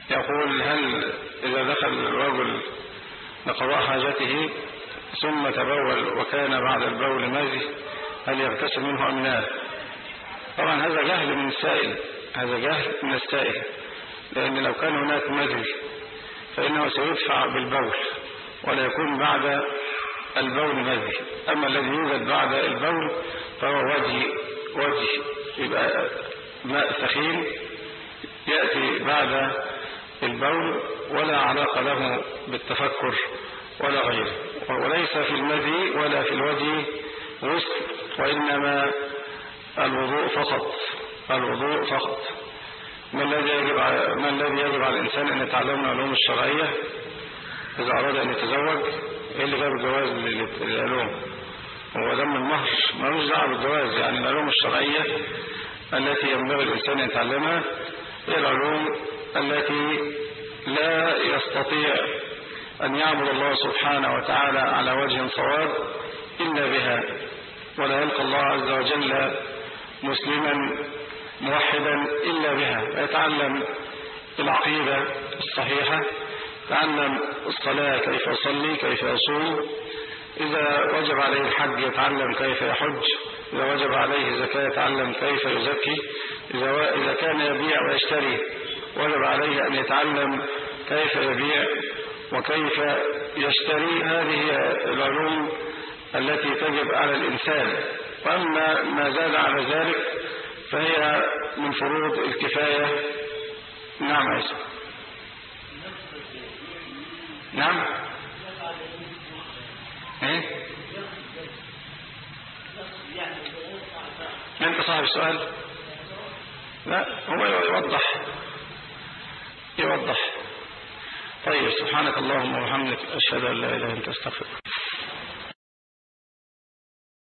يقول: هل إذا دخل الرجل لقضاء حاجته ثم تبول وكان بعد البول مزي هل يغتسل منه أم لا؟ طبعا هذا جهل من السائل، هذا جهل من السائل، لأن لو كان هناك مزي فإنه سيدفع بالبول ولا يكون بعد البول مزي. أما الذي يوجد بعد البول فهو وجه يبقى ماء ثخين يأتي بعد البول ولا علاقة له بالتفكر ولا غيره، وليس في المذي ولا في الوجه غسل، وإنما الوضوء فقط. ما الذي يجب على الإنسان أن يتعلم العلوم الشرعية إذا أراد أن يتزوج؟ إيه اللي جاب الجواز للعلوم؟ هو دم المهر ملوش دعوة بالجواز. يعني العلوم الشرعية التي ينبغي الإنسان أن يتعلمها هي العلوم التي لا يستطيع أن يعبد الله سبحانه وتعالى على وجه صواب إلا بها، ولا يلقى الله عز وجل مسلما موحدا إلا بها. يتعلم العقيدة الصحيحة، يتعلم الصلاة كيف يصلي كيف يصوم، إذا وجب عليه الحج يتعلم كيف يحج، إذا وجب عليه زكاة يتعلم كيف يزكي، إذا كان يبيع ويشتري وجب عليه أن يتعلم كيف يبيع وكيف يشتري. هذه العلوم التي تجب على الإنسان، وأما ما زاد على ذلك فهي من فروض الكفاية. نعم عيسى. نعم ايه انت صاحب السؤال؟ لا هو يوضح. طيب سبحانك اللهم وبحمدك أشهد أن لا إله إلا أنت أستغفرك.